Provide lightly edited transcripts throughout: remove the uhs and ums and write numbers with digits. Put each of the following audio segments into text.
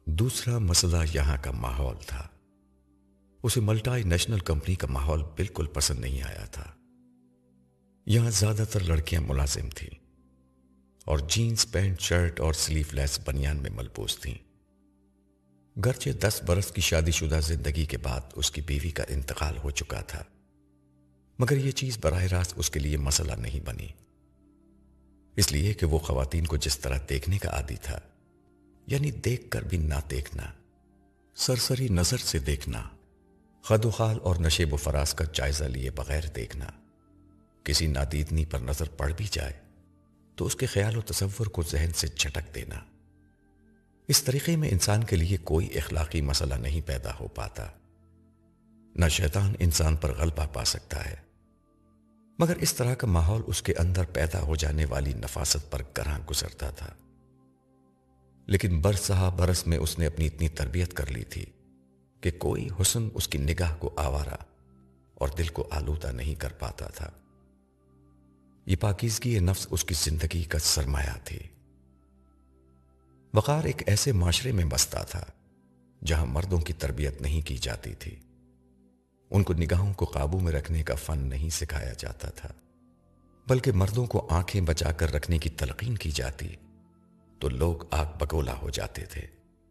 دوسرا مسئلہ یہاں کا ماحول تھا۔ اسے ملٹائی نیشنل کمپنی کا ماحول بالکل پسند نہیں آیا تھا۔ یہاں زیادہ تر لڑکیاں ملازم تھیں اور جینز پینٹ شرٹ اور سلیو لیس بنیان میں ملبوس تھیں۔ گرچہ 10 برس کی شادی شدہ زندگی کے بعد اس کی بیوی کا انتقال ہو چکا تھا، مگر یہ چیز براہ راست اس کے لیے مسئلہ نہیں بنی، اس لیے کہ وہ خواتین کو جس طرح دیکھنے کا عادی تھا، یعنی دیکھ کر بھی نہ دیکھنا، سرسری نظر سے دیکھنا، خد و خال اور نشیب و فراز کا جائزہ لیے بغیر دیکھنا، کسی نادیدنی پر نظر پڑ بھی جائے تو اس کے خیال و تصور کو ذہن سے جھٹک دینا، اس طریقے میں انسان کے لیے کوئی اخلاقی مسئلہ نہیں پیدا ہو پاتا۔ نہ شیطان انسان پر غلبہ پا سکتا ہے، مگر اس طرح کا ماحول اس کے اندر پیدا ہو جانے والی نفاست پر گراں گزرتا تھا۔ لیکن برسہ برس میں اس نے اپنی اتنی تربیت کر لی تھی کہ کوئی حسن اس کی نگاہ کو آوارہ اور دل کو آلودہ نہیں کر پاتا تھا۔ یہ پاکیزگی نفس اس کی زندگی کا سرمایہ تھی۔ وقار ایک ایسے معاشرے میں بستا تھا جہاں مردوں کی تربیت نہیں کی جاتی تھی، ان کو نگاہوں کو قابو میں رکھنے کا فن نہیں سکھایا جاتا تھا، بلکہ مردوں کو آنکھیں بچا کر رکھنے کی تلقین کی جاتی تو لوگ آگ بگولا ہو جاتے تھے۔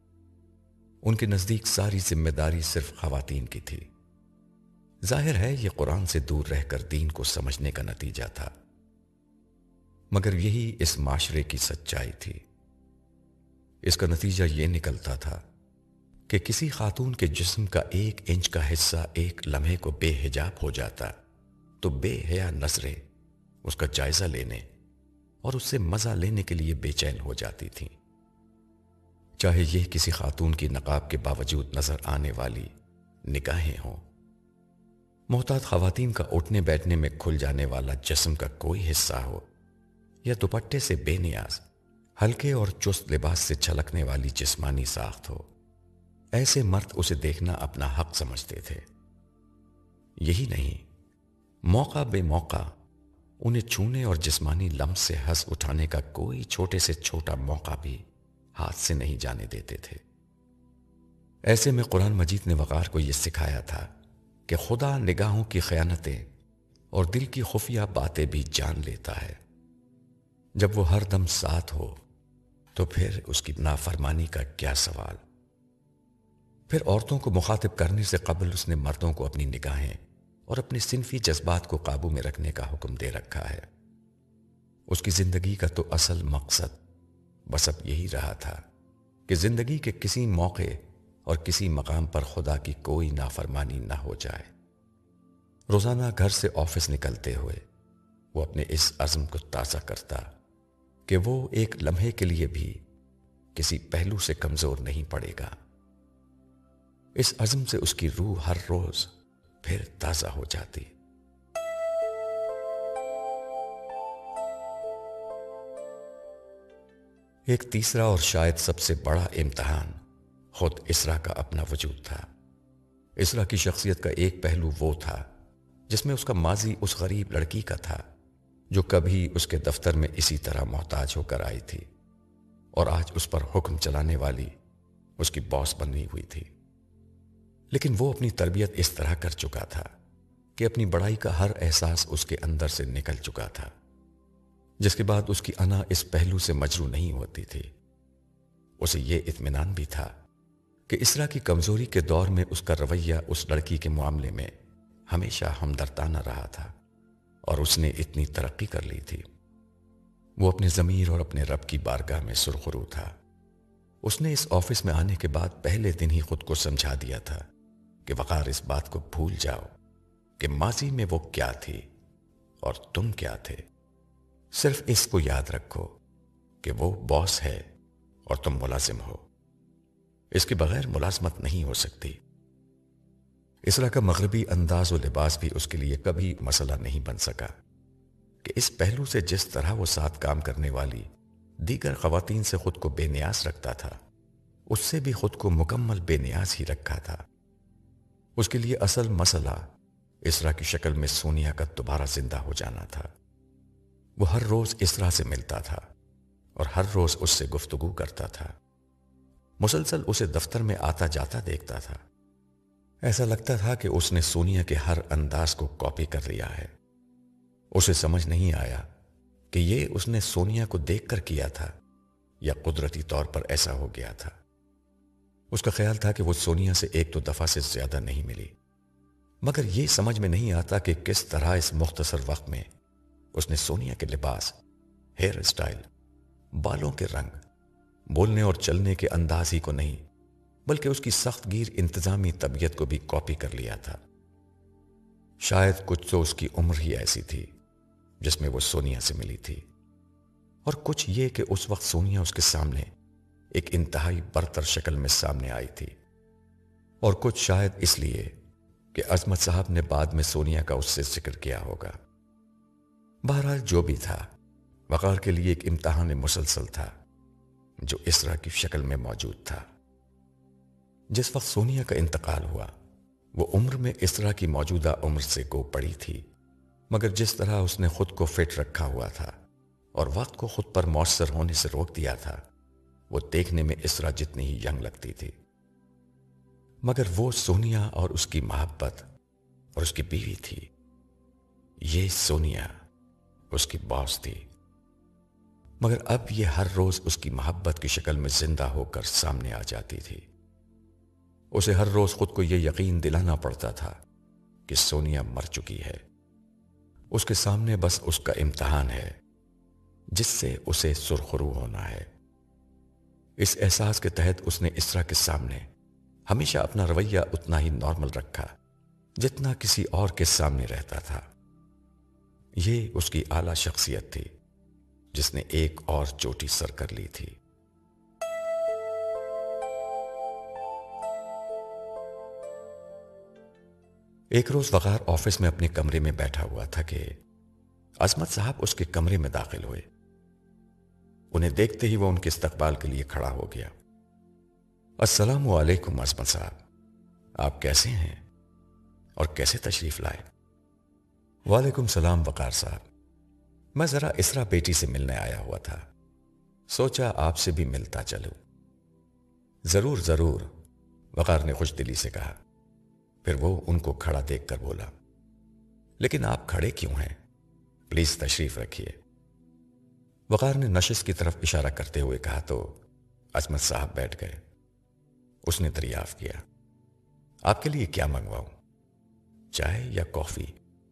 ان کے نزدیک ساری ذمہ داری صرف خواتین کی تھی۔ ظاہر ہے یہ قرآن سے دور رہ کر دین کو سمجھنے کا نتیجہ تھا، مگر یہی اس معاشرے کی سچائی تھی۔ اس کا نتیجہ یہ نکلتا تھا کہ کسی خاتون کے جسم کا 1 انچ کا حصہ ایک لمحے کو بے حجاب ہو جاتا تو بے حیا نظریں اس کا جائزہ لینے اور اس سے مزہ لینے کے لیے بے چین ہو جاتی تھیں، چاہے یہ کسی خاتون کی نقاب کے باوجود نظر آنے والی نگاہیں ہوں۔ محتاط خواتین کا اٹھنے بیٹھنے میں کھل جانے والا جسم کا کوئی حصہ ہو، یا دوپٹے سے بے نیاز ہلکے اور چست لباس سے چھلکنے والی جسمانی ساخت ہو، ایسے مرد اسے دیکھنا اپنا حق سمجھتے تھے۔ یہی نہیں، موقع بے موقع انہیں چھونے اور جسمانی لمس سے ہنس اٹھانے کا کوئی چھوٹے سے چھوٹا موقع بھی ہاتھ سے نہیں جانے دیتے تھے۔ ایسے میں قرآن مجید نے وقار کو یہ سکھایا تھا کہ خدا نگاہوں کی خیانتیں اور دل کی خفیہ باتیں بھی جان لیتا ہے۔ جب وہ ہر دم ساتھ ہو تو پھر اس کی نافرمانی کا کیا سوال۔ پھر عورتوں کو مخاطب کرنے سے قبل اس نے مردوں کو اپنی نگاہیں اور اپنے صنفی جذبات کو قابو میں رکھنے کا حکم دے رکھا ہے۔ اس کی زندگی کا تو اصل مقصد بس اب یہی رہا تھا کہ زندگی کے کسی موقع اور کسی مقام پر خدا کی کوئی نافرمانی نہ ہو جائے۔ روزانہ گھر سے آفس نکلتے ہوئے وہ اپنے اس عزم کو تازہ کرتا کہ وہ ایک لمحے کے لیے بھی کسی پہلو سے کمزور نہیں پڑے گا۔ اس عزم سے اس کی روح ہر روز پھر تازہ ہو جاتی۔ ایک تیسرا اور شاید سب سے بڑا امتحان خود اسرا کا اپنا وجود تھا۔ اسرا کی شخصیت کا ایک پہلو وہ تھا جس میں اس کا ماضی اس غریب لڑکی کا تھا جو کبھی اس کے دفتر میں اسی طرح محتاج ہو کر آئی تھی اور آج اس پر حکم چلانے والی اس کی باس بنی ہوئی تھی۔ لیکن وہ اپنی تربیت اس طرح کر چکا تھا کہ اپنی بڑائی کا ہر احساس اس کے اندر سے نکل چکا تھا، جس کے بعد اس کی انا اس پہلو سے مجروح نہیں ہوتی تھی۔ اسے یہ اطمینان بھی تھا کہ اسرا کی کمزوری کے دور میں اس کا رویہ اس لڑکی کے معاملے میں ہمیشہ ہمدردانہ رہا تھا اور اس نے اتنی ترقی کر لی تھی۔ وہ اپنے ضمیر اور اپنے رب کی بارگاہ میں سرخرو تھا۔ اس نے اس آفس میں آنے کے بعد پہلے دن ہی خود کو سمجھا دیا تھا کہ وقار اس بات کو بھول جاؤ کہ ماضی میں وہ کیا تھی اور تم کیا تھے، صرف اس کو یاد رکھو کہ وہ باس ہے اور تم ملازم ہو، اس کے بغیر ملازمت نہیں ہو سکتی۔ اسرا کا مغربی انداز و لباس بھی اس کے لیے کبھی مسئلہ نہیں بن سکا کہ اس پہلو سے جس طرح وہ ساتھ کام کرنے والی دیگر خواتین سے خود کو بے نیاز رکھتا تھا، اس سے بھی خود کو مکمل بے نیاز ہی رکھا تھا۔ اس کے لیے اصل مسئلہ اسرا کی شکل میں سونیا کا دوبارہ زندہ ہو جانا تھا۔ وہ ہر روز اسرا سے ملتا تھا اور ہر روز اس سے گفتگو کرتا تھا۔ مسلسل اسے دفتر میں آتا جاتا دیکھتا تھا۔ ایسا لگتا تھا کہ اس نے سونیا کے ہر انداز کو کاپی کر لیا ہے۔ اسے سمجھ نہیں آیا کہ یہ اس نے سونیا کو دیکھ کر کیا تھا یا قدرتی طور پر ایسا ہو گیا تھا۔ اس کا خیال تھا کہ وہ سونیا سے ایک دو دفعہ سے زیادہ نہیں ملی، مگر یہ سمجھ میں نہیں آتا کہ کس طرح اس مختصر وقت میں اس نے سونیا کے لباس، ہیئر اسٹائل، بالوں کے رنگ، بولنے اور چلنے کے انداز ہی کو نہیں بلکہ اس کی سخت گیر انتظامی طبیعت کو بھی کاپی کر لیا تھا۔ شاید کچھ تو اس کی عمر ہی ایسی تھی جس میں وہ سونیا سے ملی تھی، اور کچھ یہ کہ اس وقت سونیا اس کے سامنے ایک انتہائی برتر شکل میں سامنے آئی تھی، اور کچھ شاید اس لیے کہ عظمت صاحب نے بعد میں سونیا کا اس سے ذکر کیا ہوگا۔ بہرحال جو بھی تھا، وقار کے لیے ایک امتحان مسلسل تھا جو اسرا کی شکل میں موجود تھا۔ جس وقت سونیا کا انتقال ہوا وہ عمر میں اسرا کی موجودہ عمر سے گو پڑی تھی، مگر جس طرح اس نے خود کو فٹ رکھا ہوا تھا اور وقت کو خود پر مؤثر ہونے سے روک دیا تھا، وہ دیکھنے میں اسرا جتنی ہی ینگ لگتی تھی۔ مگر وہ سونیا اور اس کی محبت اور اس کی بیوی تھی۔ یہ سونیا اس کی باس تھی، مگر اب یہ ہر روز اس کی محبت کی شکل میں زندہ ہو کر سامنے آ جاتی تھی۔ اسے ہر روز خود کو یہ یقین دلانا پڑتا تھا کہ سونیا مر چکی ہے، اس کے سامنے بس اس کا امتحان ہے جس سے اسے سرخرو ہونا ہے۔ اس احساس کے تحت اس نے اسرا کے سامنے ہمیشہ اپنا رویہ اتنا ہی نارمل رکھا جتنا کسی اور کے سامنے رہتا تھا۔ یہ اس کی اعلیٰ شخصیت تھی جس نے ایک اور چوٹی سر کر لی تھی۔ ایک روز وقار آفس میں اپنے کمرے میں بیٹھا ہوا تھا کہ عظمت صاحب اس کے کمرے میں داخل ہوئے۔ انہیں دیکھتے ہی وہ ان کے استقبال کے لیے کھڑا ہو گیا۔ السلام علیکم عظمت صاحب، آپ کیسے ہیں اور کیسے تشریف لائے؟ وعلیکم السلام وقار صاحب، میں ذرا اسرا بیٹی سے ملنے آیا ہوا تھا، سوچا آپ سے بھی ملتا چلوں۔ ضرور ضرور، وقار نے خوش دلی سے کہا۔ پھر وہ ان کو کھڑا دیکھ کر بولا، لیکن آپ کھڑے کیوں ہیں؟ پلیز تشریف رکھیے۔ وقار نے نشست کی طرف اشارہ کرتے ہوئے کہا تو عظمت صاحب بیٹھ گئے۔ اس نے دریافت کیا، آپ کے لیے کیا منگواؤں؟ چائے یا کافی؟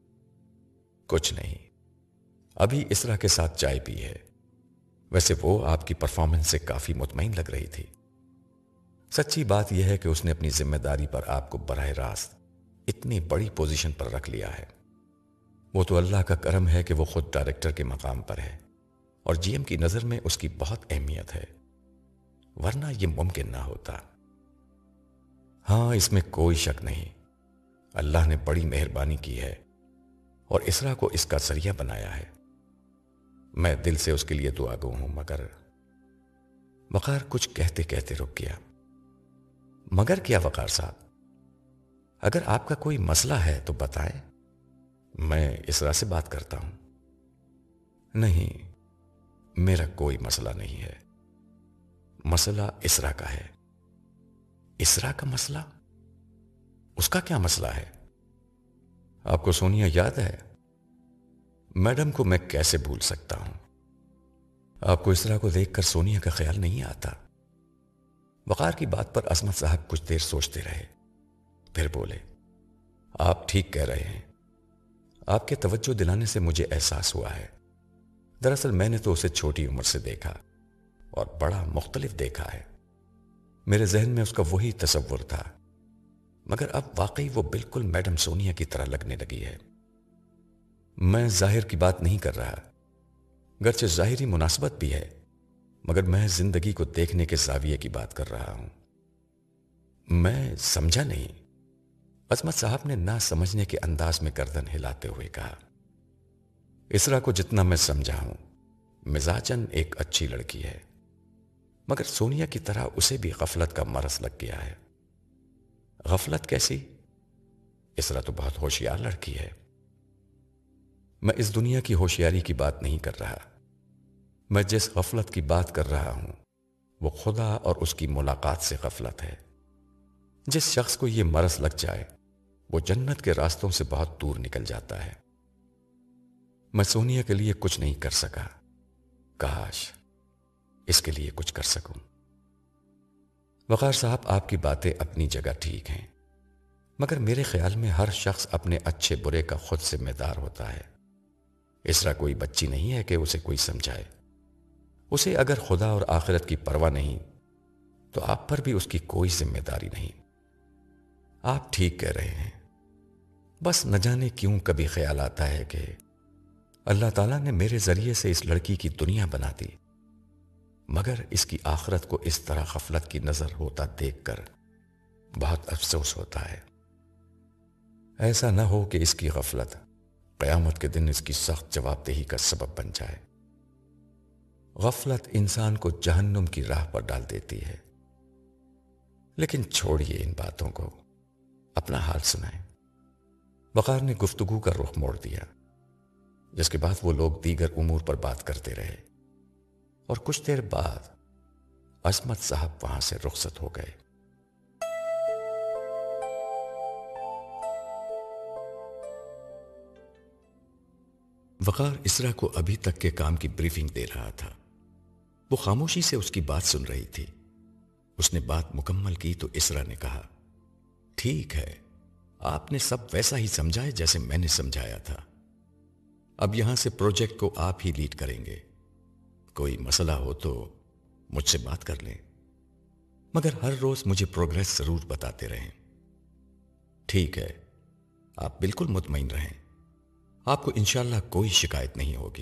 کچھ نہیں، ابھی اسرا کے ساتھ چائے پی ہے۔ ویسے وہ آپ کی پرفارمنس سے کافی مطمئن لگ رہی تھی۔ سچی بات یہ ہے کہ اس نے اپنی ذمہ داری پر آپ کو براہ راست اتنی بڑی پوزیشن پر رکھ لیا ہے۔ وہ تو اللہ کا کرم ہے کہ وہ خود ڈائریکٹر کے مقام پر ہے اور جی ایم کی نظر میں اس کی بہت اہمیت ہے، ورنہ یہ ممکن نہ ہوتا۔ ہاں، اس میں کوئی شک نہیں، اللہ نے بڑی مہربانی کی ہے اور اسرا کو اس کا ذریعہ بنایا ہے۔ میں دل سے اس کے لیے دعا گو ہوں، مگر وقار کچھ کہتے کہتے رک گیا۔ مگر کیا وقار صاحب؟ اگر آپ کا کوئی مسئلہ ہے تو بتائیں، میں اسرا سے بات کرتا ہوں۔ نہیں، میرا کوئی مسئلہ نہیں ہے، مسئلہ اسرا کا ہے۔ اسرا کا مسئلہ؟ اس کا کیا مسئلہ ہے؟ آپ کو سونیا یاد ہے؟ میڈم کو میں کیسے بھول سکتا ہوں؟ آپ کو اسرا کو دیکھ کر سونیا کا خیال نہیں آتا؟ وقار کی بات پر عظمت صاحب کچھ دیر سوچتے رہے، پھر بولے، آپ ٹھیک کہہ رہے ہیں، آپ کے توجہ دلانے سے مجھے احساس ہوا ہے۔ دراصل میں نے تو اسے چھوٹی عمر سے دیکھا اور بڑا مختلف دیکھا ہے۔ میرے ذہن میں اس کا وہی تصور تھا، مگر اب واقعی وہ بالکل میڈم سونیا کی طرح لگنے لگی ہے۔ میں ظاہر کی بات نہیں کر رہا، گرچہ ظاہری مناسبت بھی ہے، مگر میں زندگی کو دیکھنے کے زاویے کی بات کر رہا ہوں۔ میں سمجھا نہیں، عظمت صاحب نے نہ سمجھنے کے انداز میں گردن ہلاتے ہوئے کہا۔ اسرا کو جتنا میں سمجھا ہوں، مزاجن ایک اچھی لڑکی ہے، مگر سونیا کی طرح اسے بھی غفلت کا مرض لگ گیا ہے۔ غفلت کیسی؟ اسرا تو بہت ہوشیار لڑکی ہے۔ میں اس دنیا کی ہوشیاری کی بات نہیں کر رہا، میں جس غفلت کی بات کر رہا ہوں وہ خدا اور اس کی ملاقات سے غفلت ہے۔ جس شخص کو یہ مرض لگ جائے وہ جنت کے راستوں سے بہت دور نکل جاتا ہے۔ میں سونیا کے لیے کچھ نہیں کر سکا، کاش اس کے لیے کچھ کر سکوں۔ وقار صاحب، آپ کی باتیں اپنی جگہ ٹھیک ہیں، مگر میرے خیال میں ہر شخص اپنے اچھے برے کا خود ذمہ دار ہوتا ہے۔ اسرا کوئی بچی نہیں ہے کہ اسے کوئی سمجھائے۔ اسے اگر خدا اور آخرت کی پرواہ نہیں تو آپ پر بھی اس کی کوئی ذمہ داری نہیں۔ آپ ٹھیک کہہ رہے ہیں، بس نہ جانے کیوں کبھی خیال آتا ہے کہ اللہ تعالیٰ نے میرے ذریعے سے اس لڑکی کی دنیا بنا دی، مگر اس کی آخرت کو اس طرح غفلت کی نظر ہوتا دیکھ کر بہت افسوس ہوتا ہے۔ ایسا نہ ہو کہ اس کی غفلت قیامت کے دن اس کی سخت جواب دہی کا سبب بن جائے۔ غفلت انسان کو جہنم کی راہ پر ڈال دیتی ہے۔ لیکن چھوڑیے ان باتوں کو، اپنا حال سنائیں۔ وقار نے گفتگو کا رخ موڑ دیا، جس کے بعد وہ لوگ دیگر امور پر بات کرتے رہے اور کچھ دیر بعد عصمت صاحب وہاں سے رخصت ہو گئے۔ وقار اسرا کو ابھی تک کے کام کی بریفنگ دے رہا تھا۔ وہ خاموشی سے اس کی بات سن رہی تھی۔ اس نے بات مکمل کی تو اسرا نے کہا، ٹھیک ہے، آپ نے سب ویسا ہی سمجھا ہے جیسے میں نے سمجھایا تھا۔ اب یہاں سے پروجیکٹ کو آپ ہی لیڈ کریں گے۔ کوئی مسئلہ ہو تو مجھ سے بات کر لیں، مگر ہر روز مجھے پروگریس ضرور بتاتے رہیں۔ ٹھیک ہے، آپ بالکل مطمئن رہیں، آپ کو انشاءاللہ کوئی شکایت نہیں ہوگی۔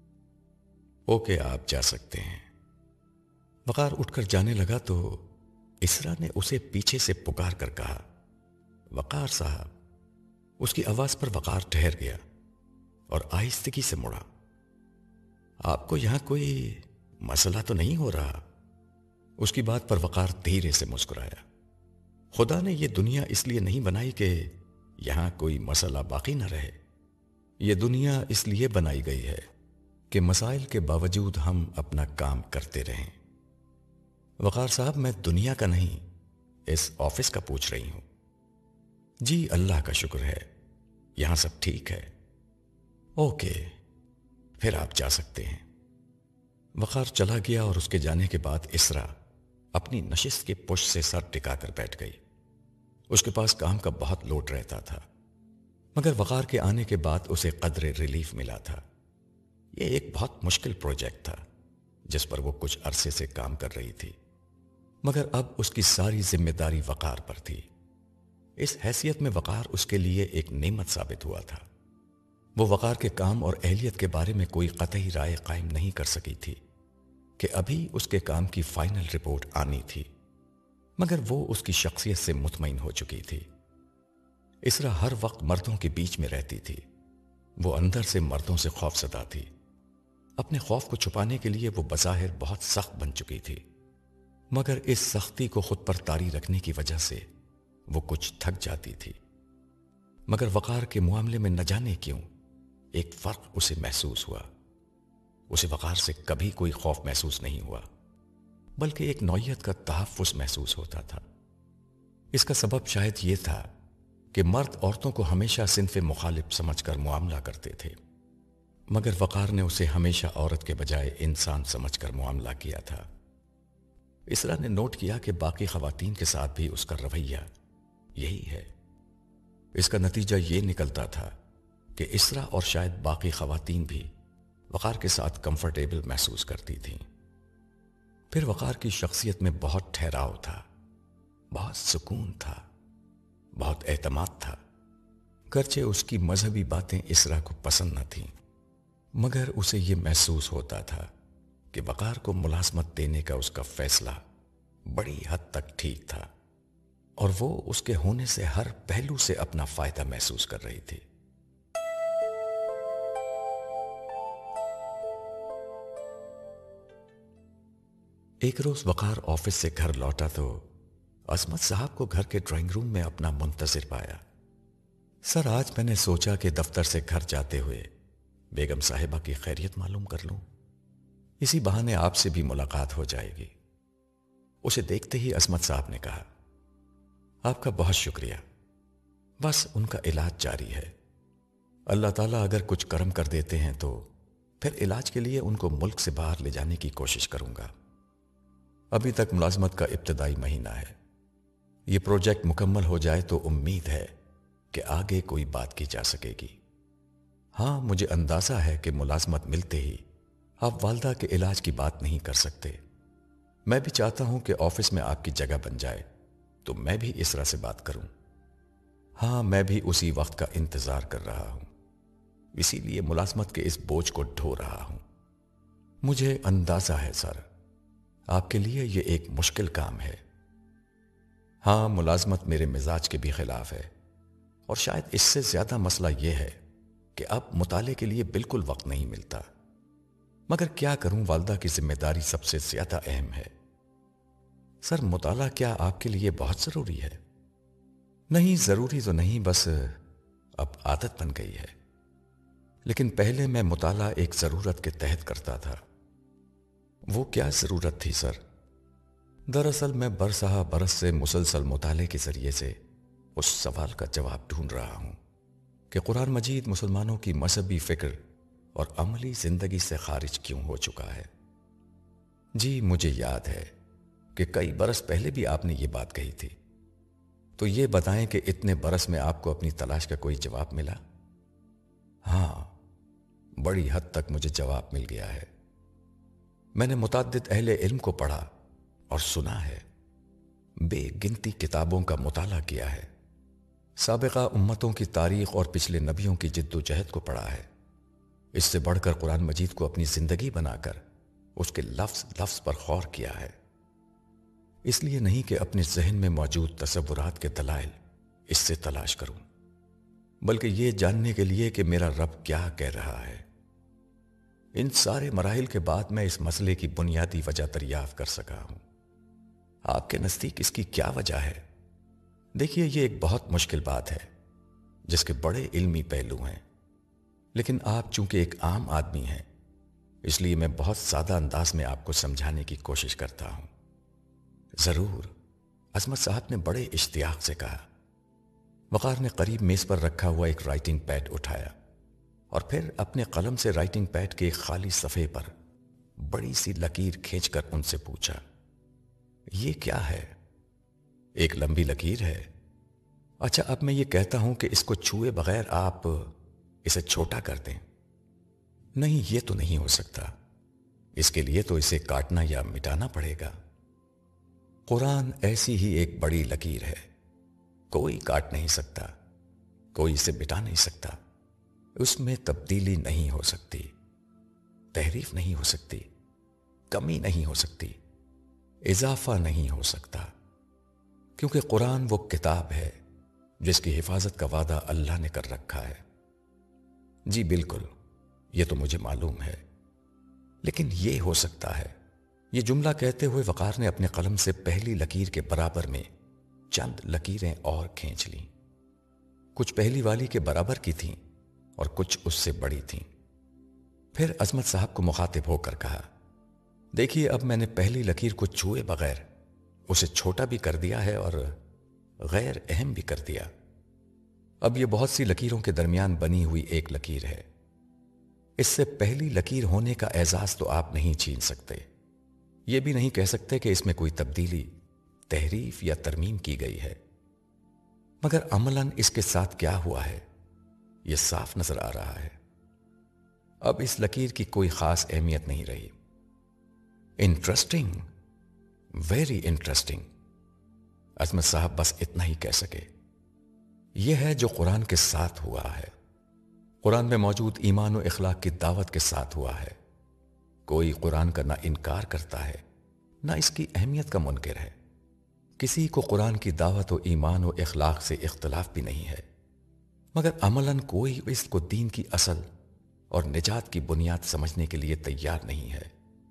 اوکے، آپ جا سکتے ہیں۔ وقار اٹھ کر جانے لگا تو اسرا نے اسے پیچھے سے پکار کر کہا، وقار صاحب۔ اس کی آواز پر وقار ٹھہر گیا اور آہستگی سے مڑا۔ آپ کو یہاں کوئی مسئلہ تو نہیں ہو رہا؟ اس کی بات پر وقار دھیرے سے مسکرایا۔ خدا نے یہ دنیا اس لیے نہیں بنائی کہ یہاں کوئی مسئلہ باقی نہ رہے۔ یہ دنیا اس لیے بنائی گئی ہے کہ مسائل کے باوجود ہم اپنا کام کرتے رہیں۔ وقار صاحب، میں دنیا کا نہیں، اس آفس کا پوچھ رہی ہوں۔ جی اللہ کا شکر ہے، یہاں سب ٹھیک ہے۔ اوکے، پھر آپ جا سکتے ہیں۔ وقار چلا گیا اور اس کے جانے کے بعد اسرا اپنی نشست کے پشت سے سر ٹکا کر بیٹھ گئی۔ اس کے پاس کام کا بہت لوڈ رہتا تھا، مگر وقار کے آنے کے بعد اسے قدر ریلیف ملا تھا۔ یہ ایک بہت مشکل پروجیکٹ تھا جس پر وہ کچھ عرصے سے کام کر رہی تھی، مگر اب اس کی ساری ذمہ داری وقار پر تھی۔ اس حیثیت میں وقار اس کے لیے ایک نعمت ثابت ہوا تھا۔ وہ وقار کے کام اور اہلیت کے بارے میں کوئی قطعی رائے قائم نہیں کر سکی تھی کہ ابھی اس کے کام کی فائنل رپورٹ آنی تھی، مگر وہ اس کی شخصیت سے مطمئن ہو چکی تھی۔ اسرا ہر وقت مردوں کے بیچ میں رہتی تھی۔ وہ اندر سے مردوں سے خوف زدہ تھی۔ اپنے خوف کو چھپانے کے لیے وہ بظاہر بہت سخت بن چکی تھی، مگر اس سختی کو خود پر طاری رکھنے کی وجہ سے وہ کچھ تھک جاتی تھی۔ مگر وقار کے معاملے میں نہ جانے کیوں ایک فرق اسے محسوس ہوا۔ اسے وقار سے کبھی کوئی خوف محسوس نہیں ہوا، بلکہ ایک نوعیت کا تحفظ محسوس ہوتا تھا۔ اس کا سبب شاید یہ تھا کہ مرد عورتوں کو ہمیشہ صنف مخالف سمجھ کر معاملہ کرتے تھے، مگر وقار نے اسے ہمیشہ عورت کے بجائے انسان سمجھ کر معاملہ کیا تھا۔ اسرا نے نوٹ کیا کہ باقی خواتین کے ساتھ بھی اس کا رویہ یہی ہے۔ اس کا نتیجہ یہ نکلتا تھا کہ اسرا اور شاید باقی خواتین بھی وقار کے ساتھ کمفرٹیبل محسوس کرتی تھیں۔ پھر وقار کی شخصیت میں بہت ٹھہراؤ تھا، بہت سکون تھا، بہت اعتماد تھا۔ گرچہ اس کی مذہبی باتیں اسرا کو پسند نہ تھیں، مگر اسے یہ محسوس ہوتا تھا کہ وقار کو ملازمت دینے کا اس کا فیصلہ بڑی حد تک ٹھیک تھا، اور وہ اس کے ہونے سے ہر پہلو سے اپنا فائدہ محسوس کر رہی تھی۔ ایک روز وقار آفس سے گھر لوٹا تو عصمت صاحب کو گھر کے ڈرائنگ روم میں اپنا منتظر پایا۔ سر، آج میں نے سوچا کہ دفتر سے گھر جاتے ہوئے بیگم صاحبہ کی خیریت معلوم کر لوں، اسی بہانے آپ سے بھی ملاقات ہو جائے گی۔ اسے دیکھتے ہی عصمت صاحب نے کہا، آپ کا بہت شکریہ، بس ان کا علاج جاری ہے، اللہ تعالیٰ اگر کچھ کرم کر دیتے ہیں تو پھر علاج کے لیے ان کو ملک سے باہر لے جانے کی کوشش کروں گا۔ ابھی تک ملازمت کا ابتدائی مہینہ ہے، یہ پروجیکٹ مکمل ہو جائے تو امید ہے کہ آگے کوئی بات کی جا سکے گی۔ ہاں، مجھے اندازہ ہے کہ ملازمت ملتے ہی آپ والدہ کے علاج کی بات نہیں کر سکتے۔ میں بھی چاہتا ہوں کہ آفس میں آپ کی جگہ بن جائے تو میں بھی اس طرح سے بات کروں۔ ہاں، میں بھی اسی وقت کا انتظار کر رہا ہوں، اسی لیے ملازمت کے اس بوجھ کو ڈھو رہا ہوں۔ مجھے اندازہ ہے سر، آپ کے لیے یہ ایک مشکل کام ہے۔ ہاں، ملازمت میرے مزاج کے بھی خلاف ہے، اور شاید اس سے زیادہ مسئلہ یہ ہے کہ اب مطالعے کے لیے بالکل وقت نہیں ملتا، مگر کیا کروں، والدہ کی ذمہ داری سب سے زیادہ اہم ہے۔ سر، مطالعہ کیا آپ کے لیے بہت ضروری ہے؟ نہیں، ضروری تو نہیں، بس اب عادت بن گئی ہے، لیکن پہلے میں مطالعہ ایک ضرورت کے تحت کرتا تھا۔ وہ کیا ضرورت تھی سر؟ دراصل میں برسہ برس سے مسلسل مطالعے کے ذریعے سے اس سوال کا جواب ڈھونڈ رہا ہوں کہ قرآن مجید مسلمانوں کی مذہبی فکر اور عملی زندگی سے خارج کیوں ہو چکا ہے۔ جی، مجھے یاد ہے کہ کئی برس پہلے بھی آپ نے یہ بات کہی تھی، تو یہ بتائیں کہ اتنے برس میں آپ کو اپنی تلاش کا کوئی جواب ملا؟ ہاں، بڑی حد تک مجھے جواب مل گیا ہے۔ میں نے متعدد اہل علم کو پڑھا اور سنا ہے، بے گنتی کتابوں کا مطالعہ کیا ہے، سابقہ امتوں کی تاریخ اور پچھلے نبیوں کی جد و جہد کو پڑھا ہے، اس سے بڑھ کر قرآن مجید کو اپنی زندگی بنا کر اس کے لفظ لفظ پر غور کیا ہے، اس لیے نہیں کہ اپنے ذہن میں موجود تصورات کے دلائل اس سے تلاش کروں، بلکہ یہ جاننے کے لیے کہ میرا رب کیا کہہ رہا ہے۔ ان سارے مراحل کے بعد میں اس مسئلے کی بنیادی وجہ دریافت کر سکا ہوں۔ آپ کے نزدیک اس کی کیا وجہ ہے؟ دیکھیے، یہ ایک بہت مشکل بات ہے جس کے بڑے علمی پہلو ہیں، لیکن آپ چونکہ ایک عام آدمی ہیں، اس لیے میں بہت سادہ انداز میں آپ کو سمجھانے کی کوشش کرتا ہوں۔ ضرور، عصمت صاحب نے بڑے اشتیاق سے کہا۔ وقار نے قریب میز پر رکھا ہوا ایک رائٹنگ پیڈ اٹھایا اور پھر اپنے قلم سے رائٹنگ پیڈ کے ایک خالی صفحے پر بڑی سی لکیر کھینچ کر ان سے پوچھا، یہ کیا ہے؟ ایک لمبی لکیر ہے۔ اچھا، اب میں یہ کہتا ہوں کہ اس کو چھوئے بغیر آپ اسے چھوٹا کر دیں۔ نہیں، یہ تو نہیں ہو سکتا، اس کے لیے تو اسے کاٹنا یا مٹانا پڑے گا۔ قرآن ایسی ہی ایک بڑی لکیر ہے، کوئی کاٹ نہیں سکتا، کوئی اسے مٹا نہیں سکتا، اس میں تبدیلی نہیں ہو سکتی، تحریف نہیں ہو سکتی، کمی نہیں ہو سکتی، اضافہ نہیں ہو سکتا، کیونکہ قرآن وہ کتاب ہے جس کی حفاظت کا وعدہ اللہ نے کر رکھا ہے۔ جی بالکل، یہ تو مجھے معلوم ہے، لیکن یہ ہو سکتا ہے۔ یہ جملہ کہتے ہوئے وقار نے اپنے قلم سے پہلی لکیر کے برابر میں چند لکیریں اور کھینچ لیں، کچھ پہلی والی کے برابر کی تھیں اور کچھ اس سے بڑی تھیں۔ پھر عصمت صاحب کو مخاطب ہو کر کہا، دیکھیے، اب میں نے پہلی لکیر کو چھوئے بغیر اسے چھوٹا بھی کر دیا ہے اور غیر اہم بھی کر دیا۔ اب یہ بہت سی لکیروں کے درمیان بنی ہوئی ایک لکیر ہے، اس سے پہلی لکیر ہونے کا اعزاز تو آپ نہیں چھین سکتے، یہ بھی نہیں کہہ سکتے کہ اس میں کوئی تبدیلی، تحریف یا ترمیم کی گئی ہے، مگر عملاً اس کے ساتھ کیا ہوا ہے یہ صاف نظر آ رہا ہے۔ اب اس لکیر کی کوئی خاص اہمیت نہیں رہی۔ انٹرسٹنگ، ویری انٹرسٹنگ، عصمت صاحب بس اتنا ہی کہہ سکے۔ یہ ہے جو قرآن کے ساتھ ہوا ہے، قرآن میں موجود ایمان و اخلاق کی دعوت کے ساتھ ہوا ہے۔ کوئی قرآن کا نہ انکار کرتا ہے نہ اس کی اہمیت کا منکر ہے، کسی کو قرآن کی دعوت و ایمان و اخلاق سے اختلاف بھی نہیں ہے، مگر عملاً کوئی اس کو دین کی اصل اور نجات کی بنیاد سمجھنے کے لیے تیار نہیں ہے۔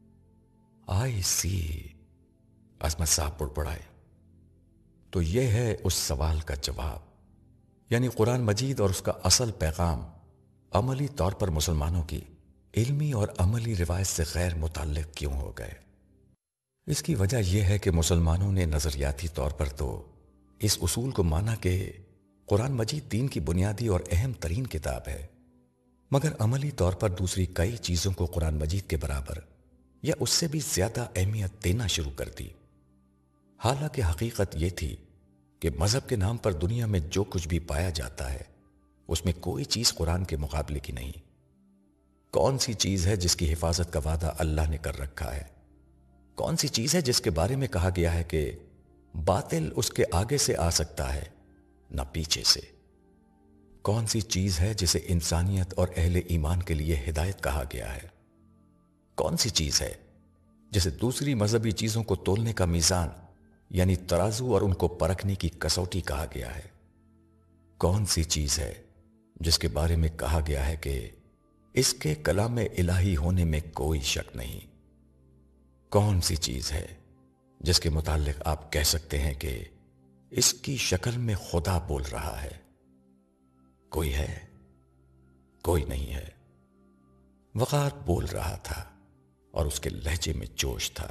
آئی سی، عصمت صاحب بڑبڑائے۔ تو یہ ہے اس سوال کا جواب، یعنی قرآن مجید اور اس کا اصل پیغام عملی طور پر مسلمانوں کی علمی اور عملی روایت سے غیر متعلق کیوں ہو گئے؟ اس کی وجہ یہ ہے کہ مسلمانوں نے نظریاتی طور پر تو اس اصول کو مانا کہ قرآن مجید دین کی بنیادی اور اہم ترین کتاب ہے، مگر عملی طور پر دوسری کئی چیزوں کو قرآن مجید کے برابر یا اس سے بھی زیادہ اہمیت دینا شروع کر دی۔ حالانکہ حقیقت یہ تھی کہ مذہب کے نام پر دنیا میں جو کچھ بھی پایا جاتا ہے اس میں کوئی چیز قرآن کے مقابلے کی نہیں۔ کون سی چیز ہے جس کی حفاظت کا وعدہ اللہ نے کر رکھا ہے؟ کون سی چیز ہے جس کے بارے میں کہا گیا ہے کہ باطل اس کے آگے سے آ سکتا ہے نہ پیچھے سے؟ کون سی چیز ہے جسے انسانیت اور اہل ایمان کے لیے ہدایت کہا گیا ہے؟ کون سی چیز ہے جسے دوسری مذہبی چیزوں کو تولنے کا میزان یعنی ترازو اور ان کو پرکھنے کی کسوٹی کہا گیا ہے؟ کون سی چیز ہے جس کے بارے میں کہا گیا ہے کہ اس کے کلام الہی ہونے میں کوئی شک نہیں؟ کون سی چیز ہے جس کے متعلق آپ کہہ سکتے ہیں کہ اس کی شکل میں خدا بول رہا ہے؟ کوئی ہے؟ کوئی نہیں ہے۔ وقار بول رہا تھا اور اس کے لہجے میں جوش تھا۔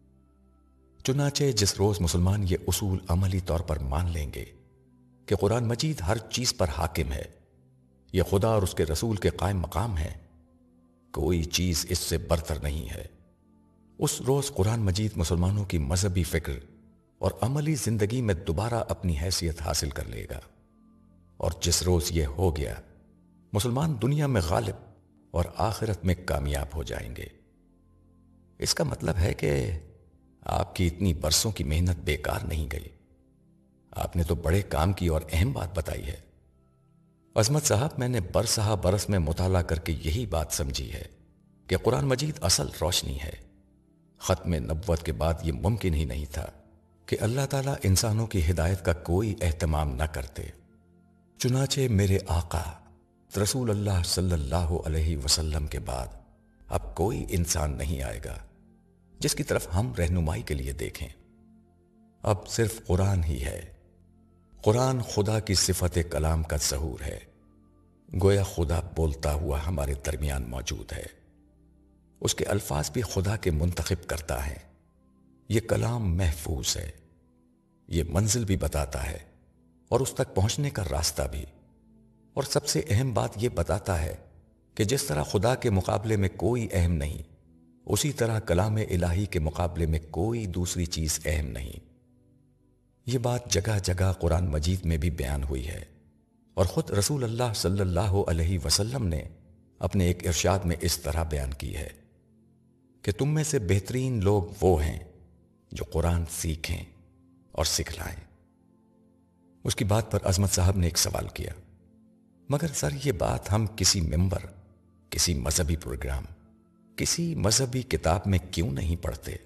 چنانچہ جس روز مسلمان یہ اصول عملی طور پر مان لیں گے کہ قرآن مجید ہر چیز پر حاکم ہے، یہ خدا اور اس کے رسول کے قائم مقام ہے، کوئی چیز اس سے برتر نہیں ہے، اس روز قرآن مجید مسلمانوں کی مذہبی فکر اور عملی زندگی میں دوبارہ اپنی حیثیت حاصل کر لے گا۔ اور جس روز یہ ہو گیا، مسلمان دنیا میں غالب اور آخرت میں کامیاب ہو جائیں گے۔ اس کا مطلب ہے کہ آپ کی اتنی برسوں کی محنت بیکار نہیں گئی، آپ نے تو بڑے کام کی اور اہم بات بتائی ہے۔ عظمت صاحب، میں نے برسہ برس میں مطالعہ کر کے یہی بات سمجھی ہے کہ قرآن مجید اصل روشنی ہے۔ ختم نبوت کے بعد یہ ممکن ہی نہیں تھا کہ اللہ تعالیٰ انسانوں کی ہدایت کا کوئی اہتمام نہ کرتے۔ چنانچہ میرے آقا رسول اللہ صلی اللہ علیہ وسلم کے بعد اب کوئی انسان نہیں آئے گا جس کی طرف ہم رہنمائی کے لیے دیکھیں۔ اب صرف قرآن ہی ہے۔ قرآن خدا کی صفت کلام کا ظہور ہے، گویا خدا بولتا ہوا ہمارے درمیان موجود ہے۔ اس کے الفاظ بھی خدا کے منتخب کرتا ہے۔ یہ کلام محفوظ ہے، یہ منزل بھی بتاتا ہے اور اس تک پہنچنے کا راستہ بھی، اور سب سے اہم بات یہ بتاتا ہے کہ جس طرح خدا کے مقابلے میں کوئی اہم نہیں، اسی طرح کلام الہی کے مقابلے میں کوئی دوسری چیز اہم نہیں۔ یہ بات جگہ جگہ قرآن مجید میں بھی بیان ہوئی ہے، اور خود رسول اللہ صلی اللہ علیہ وسلم نے اپنے ایک ارشاد میں اس طرح بیان کی ہے کہ تم میں سے بہترین لوگ وہ ہیں جو قرآن سیکھیں اور سکھلائیں۔ اس کی بات پر عظمت صاحب نے ایک سوال کیا، مگر سر یہ بات ہم کسی ممبر، کسی مذہبی پروگرام، کسی مذہبی کتاب میں کیوں نہیں پڑھتے؟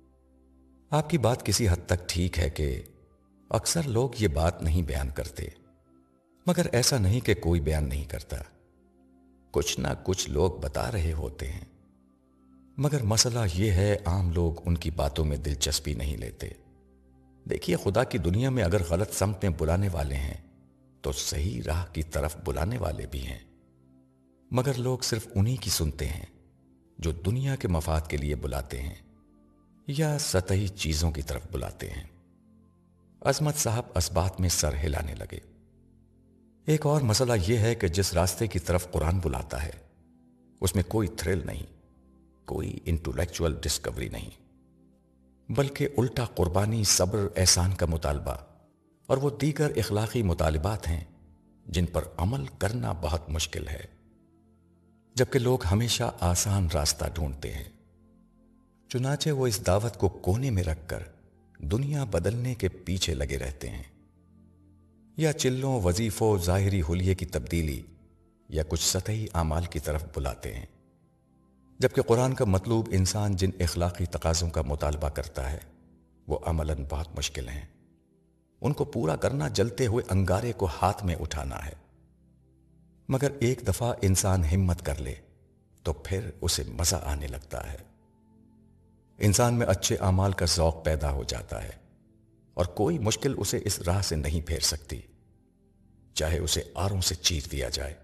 آپ کی بات کسی حد تک ٹھیک ہے کہ اکثر لوگ یہ بات نہیں بیان کرتے، مگر ایسا نہیں کہ کوئی بیان نہیں کرتا، کچھ نہ کچھ لوگ بتا رہے ہوتے ہیں، مگر مسئلہ یہ ہے عام لوگ ان کی باتوں میں دلچسپی نہیں لیتے۔ دیکھیے، خدا کی دنیا میں اگر غلط سمت میں بلانے والے ہیں تو صحیح راہ کی طرف بلانے والے بھی ہیں، مگر لوگ صرف انہی کی سنتے ہیں جو دنیا کے مفاد کے لیے بلاتے ہیں یا سطحی چیزوں کی طرف بلاتے ہیں۔ عظمت صاحب اسبات میں سر ہلانے لگے۔ ایک اور مسئلہ یہ ہے کہ جس راستے کی طرف قرآن بلاتا ہے اس میں کوئی تھرل نہیں، کوئی انٹلیکچول ڈسکوری نہیں، بلکہ الٹا قربانی، صبر، احسان کا مطالبہ اور وہ دیگر اخلاقی مطالبات ہیں جن پر عمل کرنا بہت مشکل ہے، جبکہ لوگ ہمیشہ آسان راستہ ڈھونڈتے ہیں۔ چنانچہ وہ اس دعوت کو کونے میں رکھ کر دنیا بدلنے کے پیچھے لگے رہتے ہیں، یا چلوں، وظیفوں، ظاہری حلیے کی تبدیلی یا کچھ سطحی اعمال کی طرف بلاتے ہیں، جبکہ قرآن کا مطلوب انسان جن اخلاقی تقاضوں کا مطالبہ کرتا ہے وہ عملاً بہت مشکل ہیں۔ ان کو پورا کرنا جلتے ہوئے انگارے کو ہاتھ میں اٹھانا ہے، مگر ایک دفعہ انسان ہمت کر لے تو پھر اسے مزہ آنے لگتا ہے۔ انسان میں اچھے اعمال کا ذوق پیدا ہو جاتا ہے اور کوئی مشکل اسے اس راہ سے نہیں پھیر سکتی، چاہے اسے آروں سے چیر دیا جائے۔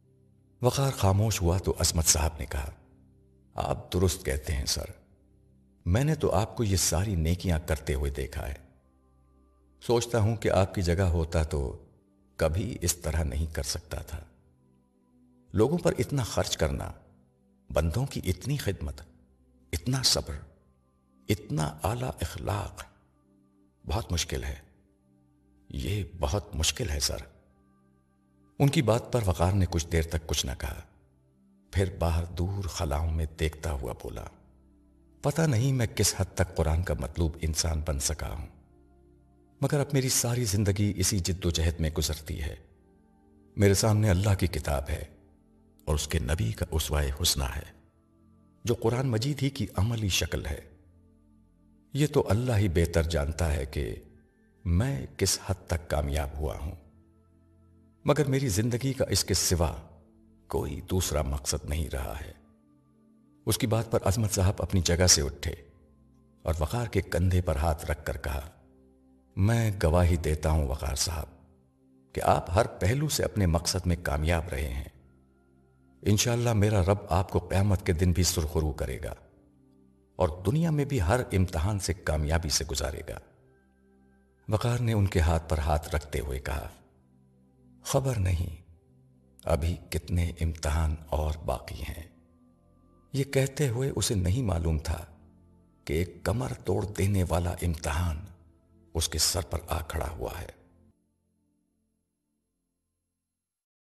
وقار خاموش ہوا تو عظمت صاحب نے کہا، آپ درست کہتے ہیں سر، میں نے تو آپ کو یہ ساری نیکیاں کرتے ہوئے دیکھا ہے. سوچتا ہوں کہ آپ کی جگہ ہوتا تو کبھی اس طرح نہیں کر سکتا تھا. لوگوں پر اتنا خرچ کرنا، بندوں کی اتنی خدمت، اتنا صبر، اتنا اعلی اخلاق بہت مشکل ہے. یہ بہت مشکل ہے سر. ان کی بات پر وقار نے کچھ دیر تک کچھ نہ کہا. پھر باہر دور خلاؤں میں دیکھتا ہوا بولا، پتہ نہیں میں کس حد تک قرآن کا مطلوب انسان بن سکا ہوں، مگر اب میری ساری زندگی اسی جد و جہد میں گزرتی ہے. میرے سامنے اللہ کی کتاب ہے اور اس کے نبی کا اسوہ حسنہ ہے، جو قرآن مجید ہی کی عملی شکل ہے. یہ تو اللہ ہی بہتر جانتا ہے کہ میں کس حد تک کامیاب ہوا ہوں، مگر میری زندگی کا اس کے سوا کوئی دوسرا مقصد نہیں رہا ہے. اس کی بات پر عظمت صاحب اپنی جگہ سے اٹھے اور وقار کے کندھے پر ہاتھ رکھ کر کہا، میں گواہی دیتا ہوں وقار صاحب کہ آپ ہر پہلو سے اپنے مقصد میں کامیاب رہے ہیں. انشاءاللہ میرا رب آپ کو قیامت کے دن بھی سرخرو کرے گا اور دنیا میں بھی ہر امتحان سے کامیابی سے گزارے گا. وقار نے ان کے ہاتھ پر ہاتھ رکھتے ہوئے کہا، خبر نہیں ابھی کتنے امتحان اور باقی ہیں. یہ کہتے ہوئے اسے نہیں معلوم تھا کہ ایک کمر توڑ دینے والا امتحان اس کے سر پر آ کھڑا ہوا ہے.